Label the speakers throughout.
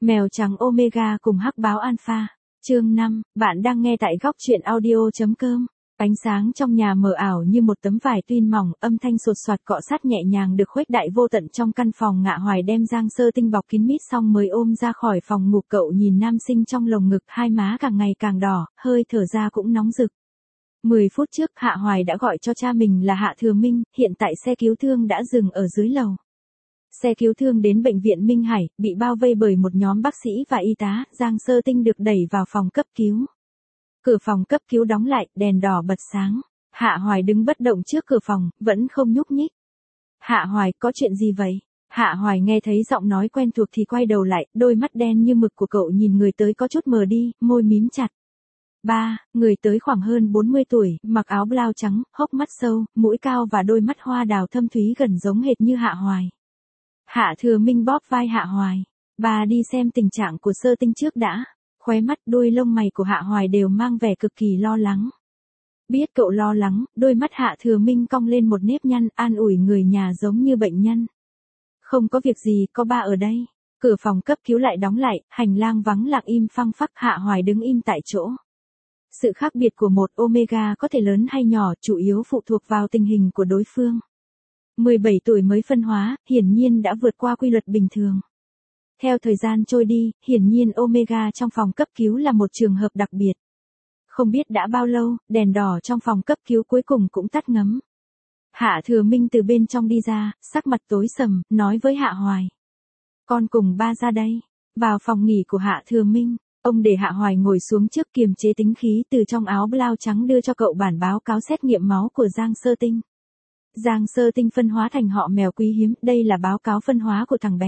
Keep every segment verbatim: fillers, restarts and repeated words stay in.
Speaker 1: Mèo trắng Omega cùng hắc báo Alpha. Chương năm, bạn đang nghe tại góc truyện audio.com. Ánh sáng trong nhà mờ ảo như một tấm vải tuyên mỏng, âm thanh sột soạt cọ sát nhẹ nhàng được khuếch đại vô tận trong căn phòng. Ngạ Hoài đem Giang Sơ Tinh bọc kín mít xong mới ôm ra khỏi phòng ngủ. Cậu nhìn nam sinh trong lồng ngực, hai má càng ngày càng đỏ, hơi thở ra cũng nóng rực. mười phút trước Hạ Hoài đã gọi cho cha mình là Hạ Thừa Minh, hiện tại xe cứu thương đã dừng ở dưới lầu. Xe cứu thương đến bệnh viện Minh Hải, bị bao vây bởi một nhóm bác sĩ và y tá. Giang Sơ Tinh được đẩy vào phòng cấp cứu. Cửa phòng cấp cứu đóng lại, đèn đỏ bật sáng. Hạ Hoài đứng bất động trước cửa phòng, vẫn không nhúc nhích. Hạ Hoài, có chuyện gì vậy? Hạ Hoài nghe thấy giọng nói quen thuộc thì quay đầu lại, đôi mắt đen như mực của cậu nhìn người tới có chút mờ đi, môi mím chặt. Ba, người tới khoảng hơn bốn mươi tuổi, mặc áo blau trắng, hốc mắt sâu, mũi cao và đôi mắt hoa đào thâm thúy gần giống hệt như Hạ Hoài. Hạ Thừa Minh bóp vai Hạ Hoài. Bà đi xem tình trạng của Sơ Tinh trước đã. Khóe mắt đôi lông mày của Hạ Hoài đều mang vẻ cực kỳ lo lắng. Biết cậu lo lắng, đôi mắt Hạ Thừa Minh cong lên một nếp nhăn, an ủi người nhà giống như bệnh nhân. Không có việc gì, có ba ở đây. Cửa phòng cấp cứu lại đóng lại, hành lang vắng lặng im phăng phắc. Hạ Hoài đứng im tại chỗ. Sự khác biệt của một Omega có thể lớn hay nhỏ, chủ yếu phụ thuộc vào tình hình của đối phương. mười bảy tuổi mới phân hóa, hiển nhiên đã vượt qua quy luật bình thường. Theo thời gian trôi đi, hiển nhiên Omega trong phòng cấp cứu là một trường hợp đặc biệt. Không biết đã bao lâu, đèn đỏ trong phòng cấp cứu cuối cùng cũng tắt ngấm. Hạ Thừa Minh từ bên trong đi ra, sắc mặt tối sầm, nói với Hạ Hoài. Con cùng ba ra đây. Vào phòng nghỉ của Hạ Thừa Minh, ông để Hạ Hoài ngồi xuống trước, kiềm chế tính khí, từ trong áo blau trắng đưa cho cậu bản báo cáo xét nghiệm máu của Giang Sơ Tinh. Giang Sơ Tinh phân hóa thành họ mèo quý hiếm, đây là báo cáo phân hóa của thằng bé.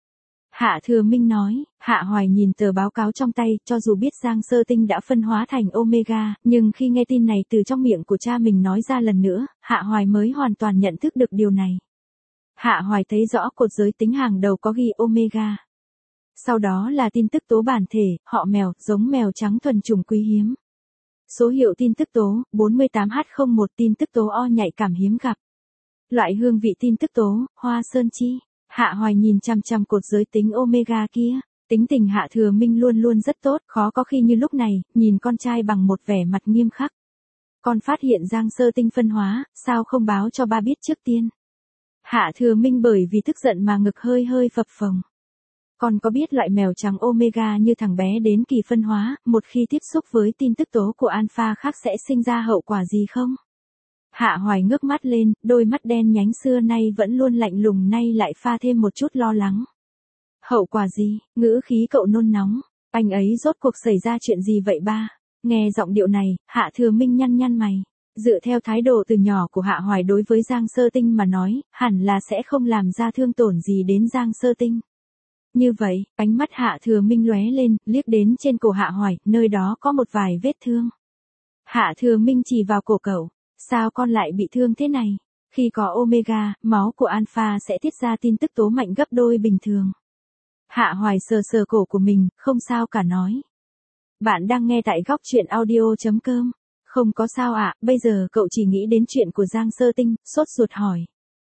Speaker 1: Hạ Thừa Minh nói. Hạ Hoài nhìn tờ báo cáo trong tay, cho dù biết Giang Sơ Tinh đã phân hóa thành Omega, nhưng khi nghe tin này từ trong miệng của cha mình nói ra lần nữa, Hạ Hoài mới hoàn toàn nhận thức được điều này. Hạ Hoài thấy rõ cột giới tính hàng đầu có ghi Omega. Sau đó là tin tức tố bản thể, họ mèo, giống mèo trắng thuần chủng quý hiếm. Số hiệu tin tức tố, bốn mươi tám H không một, tin tức tố O nhạy cảm hiếm gặp. Loại hương vị tin tức tố, hoa sơn chi. Hạ Hoài nhìn chằm chằm cột giới tính Omega kia. Tính tình Hạ Thừa Minh luôn luôn rất tốt, khó có khi như lúc này, nhìn con trai bằng một vẻ mặt nghiêm khắc. Con phát hiện Giang Sơ Tinh phân hóa, sao không báo cho ba biết trước tiên? Hạ Thừa Minh bởi vì tức giận mà ngực hơi hơi phập phồng. Con có biết loại mèo trắng Omega như thằng bé đến kỳ phân hóa, một khi tiếp xúc với tin tức tố của Alpha khác sẽ sinh ra hậu quả gì không? Hạ Hoài ngước mắt lên, đôi mắt đen nhánh xưa nay vẫn luôn lạnh lùng nay lại pha thêm một chút lo lắng. Hậu quả gì? Ngữ khí cậu nôn nóng. Anh ấy rốt cuộc xảy ra chuyện gì vậy ba? Nghe giọng điệu này, Hạ Thừa Minh nhăn nhăn mày. Dựa theo thái độ từ nhỏ của Hạ Hoài đối với Giang Sơ Tinh mà nói, hẳn là sẽ không làm ra thương tổn gì đến Giang Sơ Tinh. Như vậy, ánh mắt Hạ Thừa Minh lóe lên, liếc đến trên cổ Hạ Hoài, nơi đó có một vài vết thương. Hạ Thừa Minh chỉ vào cổ cậu. Sao con lại bị thương thế này? Khi có Omega, máu của Alpha sẽ tiết ra tin tức tố mạnh gấp đôi bình thường. Hạ Hoài sờ sờ cổ của mình, không sao cả nói. Bạn đang nghe tại góc truyện audio.com. Không có sao ạ, à, bây giờ cậu chỉ nghĩ đến chuyện của Giang Sơ Tinh, sốt ruột hỏi.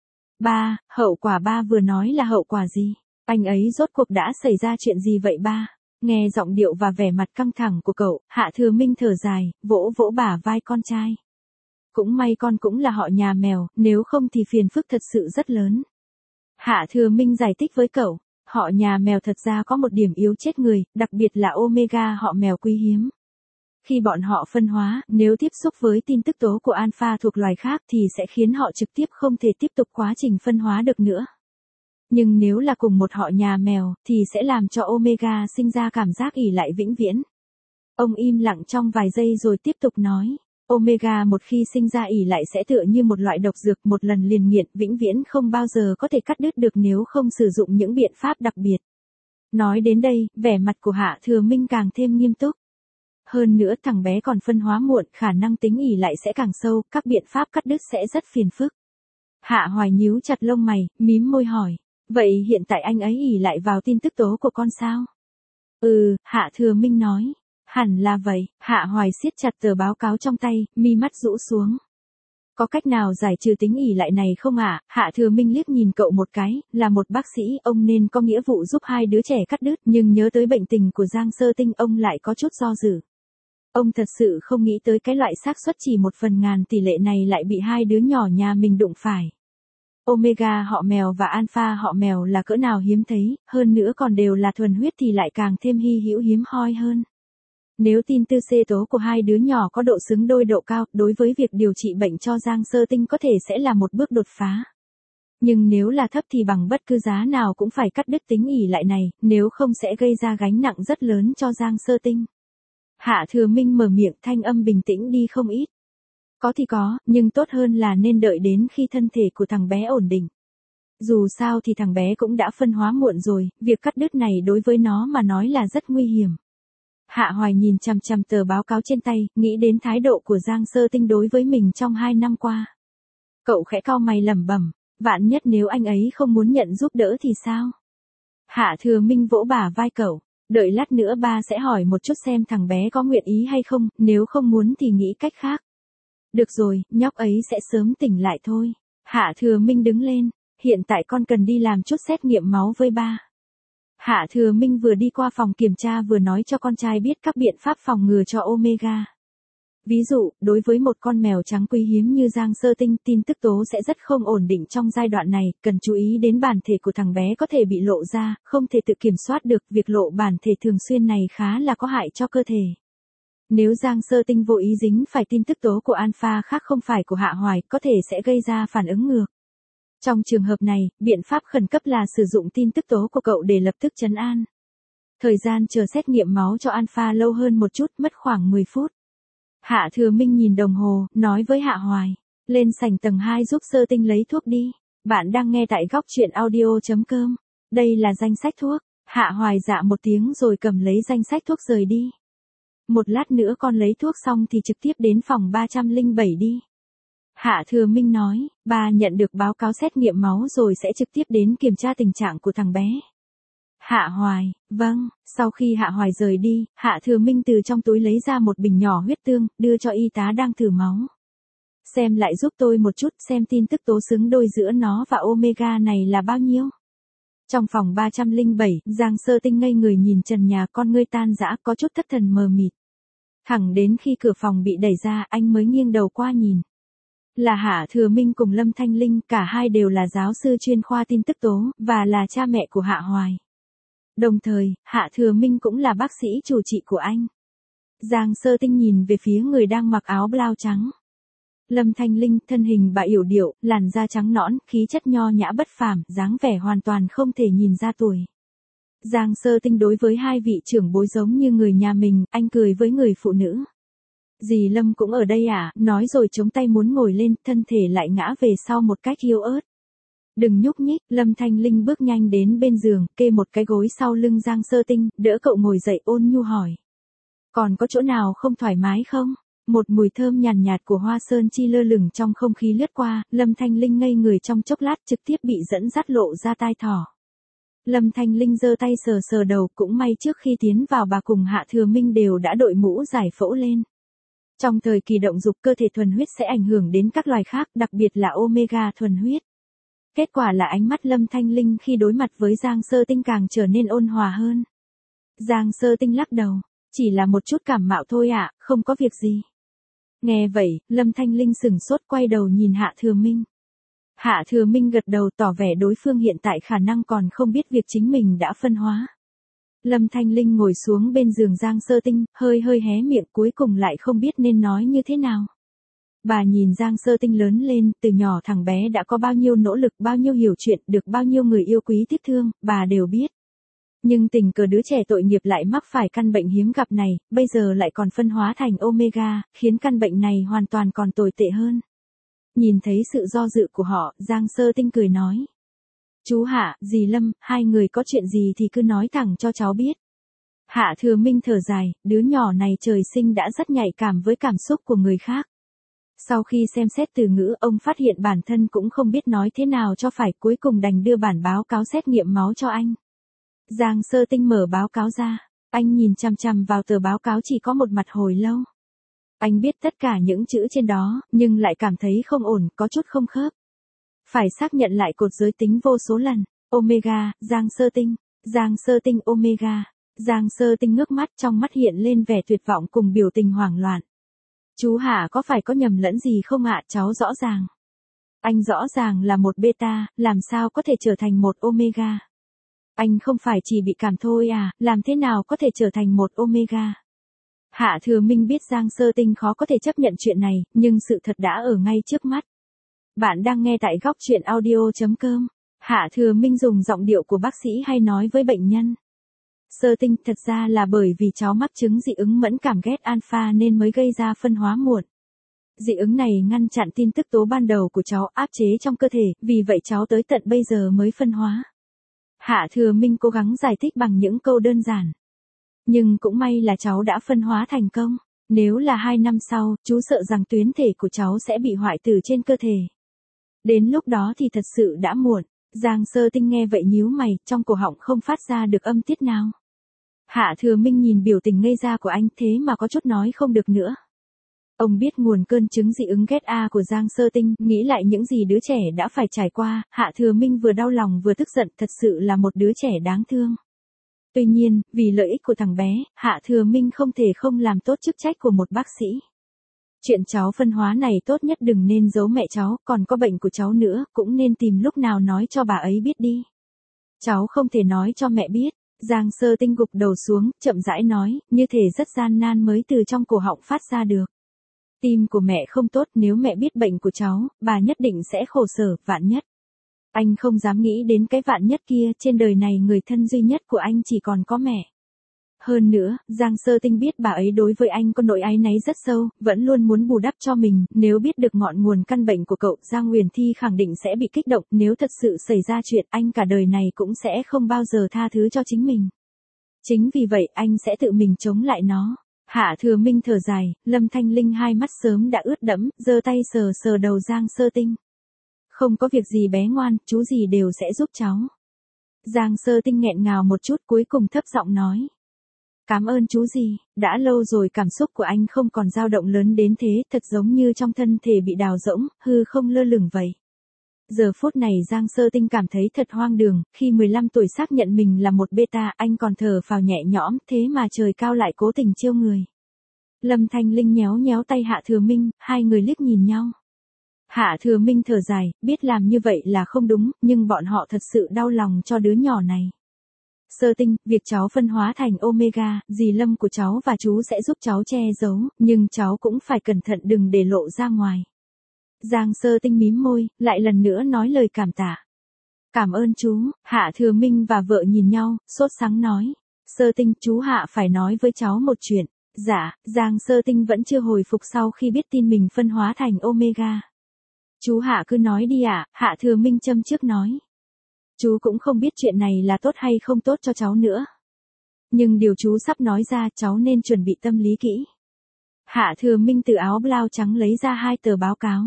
Speaker 1: Ba, hậu quả ba vừa nói là hậu quả gì? Anh ấy rốt cuộc đã xảy ra chuyện gì vậy ba? Nghe giọng điệu và vẻ mặt căng thẳng của cậu, Hạ Thừa Minh thở dài, vỗ vỗ bả vai con trai. Cũng may con cũng là họ nhà mèo, nếu không thì phiền phức thật sự rất lớn. Hạ Thừa Minh giải thích với cậu, họ nhà mèo thật ra có một điểm yếu chết người, đặc biệt là Omega họ mèo quý hiếm. Khi bọn họ phân hóa, nếu tiếp xúc với tin tức tố của Alpha thuộc loài khác thì sẽ khiến họ trực tiếp không thể tiếp tục quá trình phân hóa được nữa. Nhưng nếu là cùng một họ nhà mèo, thì sẽ làm cho Omega sinh ra cảm giác ỷ lại vĩnh viễn. Ông im lặng trong vài giây rồi tiếp tục nói. Omega một khi sinh ra ỷ lại sẽ tựa như một loại độc dược, một lần liền nghiện, vĩnh viễn không bao giờ có thể cắt đứt được nếu không sử dụng những biện pháp đặc biệt. Nói đến đây, vẻ mặt của Hạ Thừa Minh càng thêm nghiêm túc. Hơn nữa thằng bé còn phân hóa muộn, khả năng tính ỷ lại sẽ càng sâu, các biện pháp cắt đứt sẽ rất phiền phức. Hạ Hoài nhíu chặt lông mày, mím môi hỏi. Vậy hiện tại anh ấy ỷ lại vào tin tức tố của con sao? Ừ, Hạ Thừa Minh nói. Hẳn là vậy. Hạ Hoài siết chặt tờ báo cáo trong tay, mi mắt rũ xuống. Có cách nào giải trừ tính ỷ lại này không ạ? À? Hạ Thừa Minh liếc nhìn cậu một cái, là một bác sĩ, ông nên có nghĩa vụ giúp hai đứa trẻ cắt đứt, nhưng nhớ tới bệnh tình của Giang Sơ Tinh ông lại có chút do dự. Ông thật sự không nghĩ tới cái loại xác suất chỉ một phần ngàn tỷ lệ này lại bị hai đứa nhỏ nhà mình đụng phải. Omega họ mèo và Alpha họ mèo là cỡ nào hiếm thấy, hơn nữa còn đều là thuần huyết thì lại càng thêm hy hữu hiếm hoi hơn. Nếu tin tư xê tố của hai đứa nhỏ có độ xứng đôi độ cao, đối với việc điều trị bệnh cho Giang Sơ Tinh có thể sẽ là một bước đột phá. Nhưng nếu là thấp thì bằng bất cứ giá nào cũng phải cắt đứt tính ỷ lại này, nếu không sẽ gây ra gánh nặng rất lớn cho Giang Sơ Tinh. Hạ Thừa Minh mở miệng, thanh âm bình tĩnh đi không ít. Có thì có, nhưng tốt hơn là nên đợi đến khi thân thể của thằng bé ổn định. Dù sao thì thằng bé cũng đã phân hóa muộn rồi, việc cắt đứt này đối với nó mà nói là rất nguy hiểm. Hạ Hoài nhìn chằm chằm tờ báo cáo trên tay, nghĩ đến thái độ của Giang Sơ Tinh đối với mình trong hai năm qua. Cậu khẽ cau mày lẩm bẩm, vạn nhất nếu anh ấy không muốn nhận giúp đỡ thì sao? Hạ Thừa Minh vỗ bả vai cậu, đợi lát nữa ba sẽ hỏi một chút xem thằng bé có nguyện ý hay không, nếu không muốn thì nghĩ cách khác. Được rồi, nhóc ấy sẽ sớm tỉnh lại thôi. Hạ Thừa Minh đứng lên, hiện tại con cần đi làm chút xét nghiệm máu với ba. Hạ Thừa Minh vừa đi qua phòng kiểm tra vừa nói cho con trai biết các biện pháp phòng ngừa cho Omega. Ví dụ, đối với một con mèo trắng quý hiếm như Giang Sơ Tinh, tin tức tố sẽ rất không ổn định trong giai đoạn này, cần chú ý đến bản thể của thằng bé có thể bị lộ ra, không thể tự kiểm soát được, việc lộ bản thể thường xuyên này khá là có hại cho cơ thể. Nếu Giang Sơ Tinh vô ý dính phải tin tức tố của Alpha khác không phải của Hạ Hoài, có thể sẽ gây ra phản ứng ngược. Trong trường hợp này, biện pháp khẩn cấp là sử dụng tin tức tố của cậu để lập tức trấn an. Thời gian chờ xét nghiệm máu cho Alpha lâu hơn một chút, mất khoảng mười phút. Hạ Thừa Minh nhìn đồng hồ, nói với Hạ Hoài, lên sảnh tầng hai giúp Sơ Tinh lấy thuốc đi. Bạn đang nghe tại góc truyện audio chấm com. Đây là danh sách thuốc. Hạ Hoài dạ một tiếng rồi cầm lấy danh sách thuốc rời đi. Một lát nữa con lấy thuốc xong thì trực tiếp đến phòng ba trăm lẻ bảy đi. Hạ Thừa Minh nói, ba nhận được báo cáo xét nghiệm máu rồi sẽ trực tiếp đến kiểm tra tình trạng của thằng bé. Hạ Hoài, vâng, sau khi Hạ Hoài rời đi, Hạ Thừa Minh từ trong túi lấy ra một bình nhỏ huyết tương, đưa cho y tá đang thử máu. Xem lại giúp tôi một chút, xem tin tức tố xứng đôi giữa nó và Omega này là bao nhiêu. Trong phòng ba trăm lẻ bảy, Giang Sơ Tinh ngây người nhìn trần nhà, con ngươi tan rã, có chút thất thần mờ mịt. Thẳng đến khi cửa phòng bị đẩy ra, anh mới nghiêng đầu qua nhìn. Là Hạ Thừa Minh cùng Lâm Thanh Linh, cả hai đều là giáo sư chuyên khoa tin tức tố, và là cha mẹ của Hạ Hoài. Đồng thời, Hạ Thừa Minh cũng là bác sĩ chủ trị của anh. Giang Sơ Tinh nhìn về phía người đang mặc áo blau trắng. Lâm Thanh Linh, thân hình bà yểu điệu, làn da trắng nõn, khí chất nho nhã bất phàm, dáng vẻ hoàn toàn không thể nhìn ra tuổi. Giang Sơ Tinh đối với hai vị trưởng bối giống như người nhà mình, anh cười với người phụ nữ. Dì Lâm cũng ở đây à, nói rồi chống tay muốn ngồi lên, thân thể lại ngã về sau một cách yếu ớt. Đừng nhúc nhích, Lâm Thanh Linh bước nhanh đến bên giường, kê một cái gối sau lưng Giang Sơ Tinh, đỡ cậu ngồi dậy, ôn nhu hỏi. Còn có chỗ nào không thoải mái không? Một mùi thơm nhàn nhạt, nhạt của hoa sơn chi lơ lửng trong không khí lướt qua, Lâm Thanh Linh ngây người trong chốc lát trực tiếp bị dẫn dắt lộ ra tai thỏ. Lâm Thanh Linh giơ tay sờ sờ đầu, cũng may trước khi tiến vào bà cùng Hạ Thừa Minh đều đã đội mũ giải phẫu lên. Trong thời kỳ động dục cơ thể thuần huyết sẽ ảnh hưởng đến các loài khác, đặc biệt là Omega thuần huyết. Kết quả là ánh mắt Lâm Thanh Linh khi đối mặt với Giang Sơ Tinh càng trở nên ôn hòa hơn. Giang Sơ Tinh lắc đầu, chỉ là một chút cảm mạo thôi ạ, à, không có việc gì. Nghe vậy, Lâm Thanh Linh sửng sốt quay đầu nhìn Hạ Thừa Minh. Hạ Thừa Minh gật đầu tỏ vẻ đối phương hiện tại khả năng còn không biết việc chính mình đã phân hóa. Lâm Thanh Linh ngồi xuống bên giường Giang Sơ Tinh, hơi hơi hé miệng cuối cùng lại không biết nên nói như thế nào. Bà nhìn Giang Sơ Tinh lớn lên, từ nhỏ thằng bé đã có bao nhiêu nỗ lực, bao nhiêu hiểu chuyện, được bao nhiêu người yêu quý tiếc thương, bà đều biết. Nhưng tình cờ đứa trẻ tội nghiệp lại mắc phải căn bệnh hiếm gặp này, bây giờ lại còn phân hóa thành Omega, khiến căn bệnh này hoàn toàn còn tồi tệ hơn. Nhìn thấy sự do dự của họ, Giang Sơ Tinh cười nói. Chú Hạ, dì Lâm, hai người có chuyện gì thì cứ nói thẳng cho cháu biết. Hạ Thừa Minh thở dài, đứa nhỏ này trời sinh đã rất nhạy cảm với cảm xúc của người khác. Sau khi xem xét từ ngữ, ông phát hiện bản thân cũng không biết nói thế nào cho phải, cuối cùng đành đưa bản báo cáo xét nghiệm máu cho anh. Giang Sơ Tinh mở báo cáo ra, anh nhìn chằm chằm vào tờ báo cáo chỉ có một mặt hồi lâu. Anh biết tất cả những chữ trên đó, nhưng lại cảm thấy không ổn, có chút không khớp. Phải xác nhận lại cột giới tính vô số lần. Omega, Giang Sơ Tinh, Giang Sơ Tinh Omega. Giang Sơ Tinh ngước mắt, trong mắt hiện lên vẻ tuyệt vọng cùng biểu tình hoảng loạn. Chú Hạ có phải có nhầm lẫn gì không ạ? Cháu rõ ràng. Anh rõ ràng là một beta, làm sao có thể trở thành một omega? Anh không phải chỉ bị cảm thôi à, làm thế nào có thể trở thành một omega? Hạ Thừa Minh biết Giang Sơ Tinh khó có thể chấp nhận chuyện này, nhưng sự thật đã ở ngay trước mắt. Bạn đang nghe tại góc truyện audio.com. Hạ Thừa Minh dùng giọng điệu của bác sĩ hay nói với bệnh nhân. Sơ Tinh, thật ra là bởi vì cháu mắc chứng dị ứng mẫn cảm ghét alpha nên mới gây ra phân hóa muộn. Dị ứng này ngăn chặn tin tức tố ban đầu của cháu áp chế trong cơ thể, vì vậy cháu tới tận bây giờ mới phân hóa. Hạ Thừa Minh cố gắng giải thích bằng những câu đơn giản. Nhưng cũng may là cháu đã phân hóa thành công. Nếu là hai năm sau, chú sợ rằng tuyến thể của cháu sẽ bị hoại tử trên cơ thể. Đến lúc đó thì thật sự đã muộn. Giang Sơ Tinh nghe vậy nhíu mày, trong cổ họng không phát ra được âm tiết nào. Hạ Thừa Minh nhìn biểu tình ngây ra của anh thế mà có chút nói không được nữa. Ông biết nguồn cơn chứng dị ứng ghét A của Giang Sơ Tinh, nghĩ lại những gì đứa trẻ đã phải trải qua, Hạ Thừa Minh vừa đau lòng vừa tức giận, thật sự là một đứa trẻ đáng thương. Tuy nhiên, vì lợi ích của thằng bé, Hạ Thừa Minh không thể không làm tốt chức trách của một bác sĩ. Chuyện cháu phân hóa này tốt nhất đừng nên giấu mẹ cháu, còn có bệnh của cháu nữa, cũng nên tìm lúc nào nói cho bà ấy biết đi. Cháu không thể nói cho mẹ biết. Giang Sơ Tinh gục đầu xuống, chậm rãi nói, như thể rất gian nan mới từ trong cổ họng phát ra được. Tim của mẹ không tốt, nếu mẹ biết bệnh của cháu, bà nhất định sẽ khổ sở, vạn nhất. Anh không dám nghĩ đến cái vạn nhất kia, trên đời này người thân duy nhất của anh chỉ còn có mẹ. Hơn nữa, Giang Sơ Tinh biết bà ấy đối với anh có nỗi áy náy rất sâu, vẫn luôn muốn bù đắp cho mình, nếu biết được ngọn nguồn căn bệnh của cậu, Giang Huyền Thi khẳng định sẽ bị kích động, nếu thật sự xảy ra chuyện, anh cả đời này cũng sẽ không bao giờ tha thứ cho chính mình. Chính vì vậy, anh sẽ tự mình chống lại nó. Hạ Thừa Minh thở dài, Lâm Thanh Linh hai mắt sớm đã ướt đẫm, giơ tay sờ sờ đầu Giang Sơ Tinh. Không có việc gì bé ngoan, chú gì đều sẽ giúp cháu. Giang Sơ Tinh nghẹn ngào một chút, cuối cùng thấp giọng nói. Cảm ơn chú gì, đã lâu rồi cảm xúc của anh không còn dao động lớn đến thế, thật giống như trong thân thể bị đào rỗng, hư không lơ lửng vậy. Giờ phút này Giang Sơ Tinh cảm thấy thật hoang đường, khi mười lăm tuổi xác nhận mình là một beta, anh còn thở phào nhẹ nhõm, thế mà trời cao lại cố tình chiêu người. Lâm Thanh Linh nhéo nhéo tay Hạ Thừa Minh, hai người liếc nhìn nhau. Hạ Thừa Minh thở dài, biết làm như vậy là không đúng, nhưng bọn họ thật sự đau lòng cho đứa nhỏ này. Sơ Tinh, việc cháu phân hóa thành Omega, dì Lâm của cháu và chú sẽ giúp cháu che giấu, nhưng cháu cũng phải cẩn thận đừng để lộ ra ngoài. Giang Sơ Tinh mím môi, lại lần nữa nói lời cảm tạ. Cảm ơn chú, Hạ Thừa Minh và vợ nhìn nhau, sốt sắng nói. Sơ Tinh, chú Hạ phải nói với cháu một chuyện. Dạ, Giang Sơ Tinh vẫn chưa hồi phục sau khi biết tin mình phân hóa thành Omega. Chú Hạ cứ nói đi ạ, à, Hạ Thừa Minh châm trước nói. Chú cũng không biết chuyện này là tốt hay không tốt cho cháu nữa. Nhưng điều chú sắp nói ra cháu nên chuẩn bị tâm lý kỹ. Hạ Thừa Minh từ áo blau trắng lấy ra hai tờ báo cáo.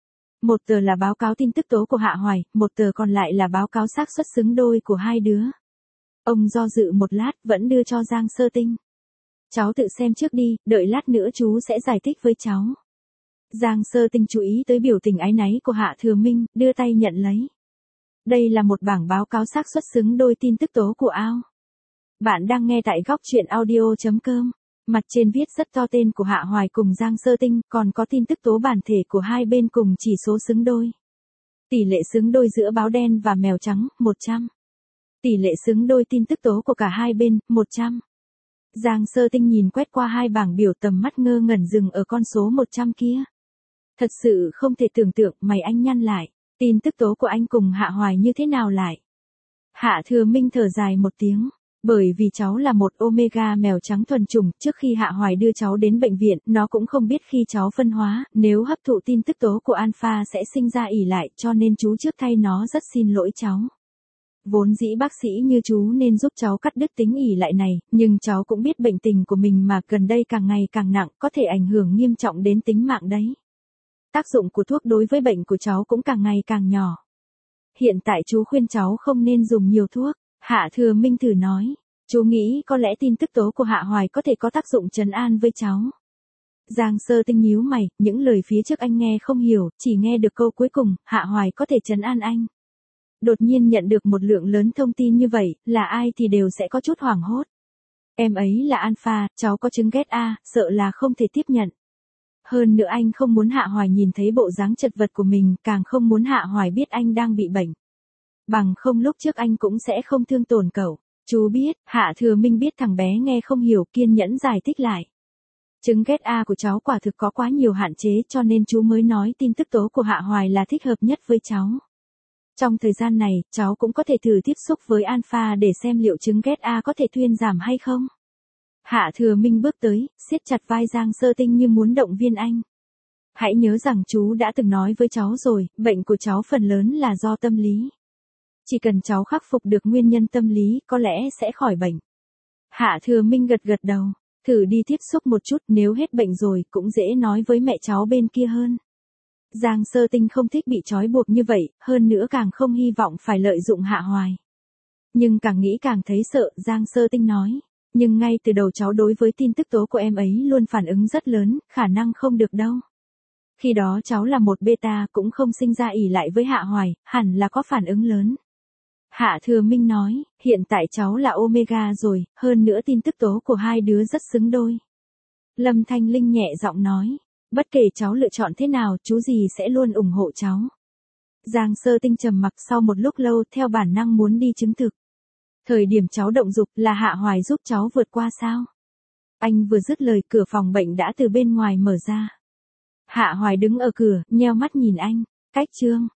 Speaker 1: Một tờ là báo cáo tin tức tố của Hạ Hoài, một tờ còn lại là báo cáo xác suất xứng đôi của hai đứa. Ông do dự một lát vẫn đưa cho Giang Sơ Tinh. Cháu tự xem trước đi, đợi lát nữa chú sẽ giải thích với cháu. Giang Sơ Tinh chú ý tới biểu tình áy náy của Hạ Thừa Minh, đưa tay nhận lấy. Đây là một bảng báo cáo xác suất xứng đôi tin tức tố của ao. Bạn đang nghe tại góc truyện audio.com. Mặt trên viết rất to tên của Hạ Hoài cùng Giang Sơ Tinh, còn có tin tức tố bản thể của hai bên cùng chỉ số xứng đôi. Tỷ lệ xứng đôi giữa báo đen và mèo trắng, một trăm. Tỷ lệ xứng đôi tin tức tố của cả hai bên, một trăm. Giang Sơ Tinh nhìn quét qua hai bảng biểu, tầm mắt ngơ ngẩn dừng ở con số một trăm kia. Thật sự không thể tưởng tượng, mày anh nhăn lại. Tin tức tố của anh cùng Hạ Hoài như thế nào lại? Hạ Thừa Minh thở dài một tiếng. Bởi vì cháu là một Omega mèo trắng thuần chủng, trước khi Hạ Hoài đưa cháu đến bệnh viện, nó cũng không biết khi cháu phân hóa, nếu hấp thụ tin tức tố của Alpha sẽ sinh ra ỷ lại, cho nên chú trước thay nó rất xin lỗi cháu. Vốn dĩ bác sĩ như chú nên giúp cháu cắt đứt tính ỷ lại này, nhưng cháu cũng biết bệnh tình của mình mà gần đây càng ngày càng nặng, có thể ảnh hưởng nghiêm trọng đến tính mạng đấy. Tác dụng của thuốc đối với bệnh của cháu cũng càng ngày càng nhỏ. Hiện tại chú khuyên cháu không nên dùng nhiều thuốc. Hạ Thừa Minh thử nói, chú nghĩ có lẽ tin tức tố của Hạ Hoài có thể có tác dụng trấn an với cháu. Giang Sơ Tinh nhíu mày, những lời phía trước anh nghe không hiểu, chỉ nghe được câu cuối cùng, Hạ Hoài có thể trấn an anh. Đột nhiên nhận được một lượng lớn thông tin như vậy, là ai thì đều sẽ có chút hoảng hốt. Em ấy là Alpha, cháu có chứng ghét A, sợ là không thể tiếp nhận. Hơn nữa anh không muốn Hạ Hoài nhìn thấy bộ dáng chật vật của mình, càng không muốn Hạ Hoài biết anh đang bị bệnh. Bằng không lúc trước anh cũng sẽ không thương tổn cậu. Chú biết, Hạ Thừa Minh biết thằng bé nghe không hiểu, kiên nhẫn giải thích lại. Chứng ghét A của cháu quả thực có quá nhiều hạn chế, cho nên chú mới nói tin tức tố của Hạ Hoài là thích hợp nhất với cháu. Trong thời gian này, cháu cũng có thể thử tiếp xúc với Alpha để xem liệu chứng ghét A có thể thuyên giảm hay không. Hạ Thừa Minh bước tới, siết chặt vai Giang Sơ Tinh như muốn động viên anh. Hãy nhớ rằng chú đã từng nói với cháu rồi, bệnh của cháu phần lớn là do tâm lý. Chỉ cần cháu khắc phục được nguyên nhân tâm lý, có lẽ sẽ khỏi bệnh. Hạ Thừa Minh gật gật đầu, thử đi tiếp xúc một chút, nếu hết bệnh rồi, cũng dễ nói với mẹ cháu bên kia hơn. Giang Sơ Tinh không thích bị trói buộc như vậy, hơn nữa càng không hy vọng phải lợi dụng Hạ Hoài. Nhưng càng nghĩ càng thấy sợ, Giang Sơ Tinh nói. Nhưng ngay từ đầu cháu đối với tin tức tố của em ấy luôn phản ứng rất lớn, khả năng không được đâu. Khi đó cháu là một beta cũng không sinh ra ỷ lại với Hạ Hoài, hẳn là có phản ứng lớn. Hạ Thừa Minh nói, hiện tại cháu là Omega rồi, hơn nữa tin tức tố của hai đứa rất xứng đôi. Lâm Thanh Linh nhẹ giọng nói, bất kể cháu lựa chọn thế nào, chú gì sẽ luôn ủng hộ cháu. Giang Sơ Tinh trầm mặc sau một lúc lâu, theo bản năng muốn đi chứng thực. Thời điểm cháu động dục là Hạ Hoài giúp cháu vượt qua sao? Anh vừa dứt lời, cửa phòng bệnh đã từ bên ngoài mở ra. Hạ Hoài đứng ở cửa, nheo mắt nhìn anh. Cách chương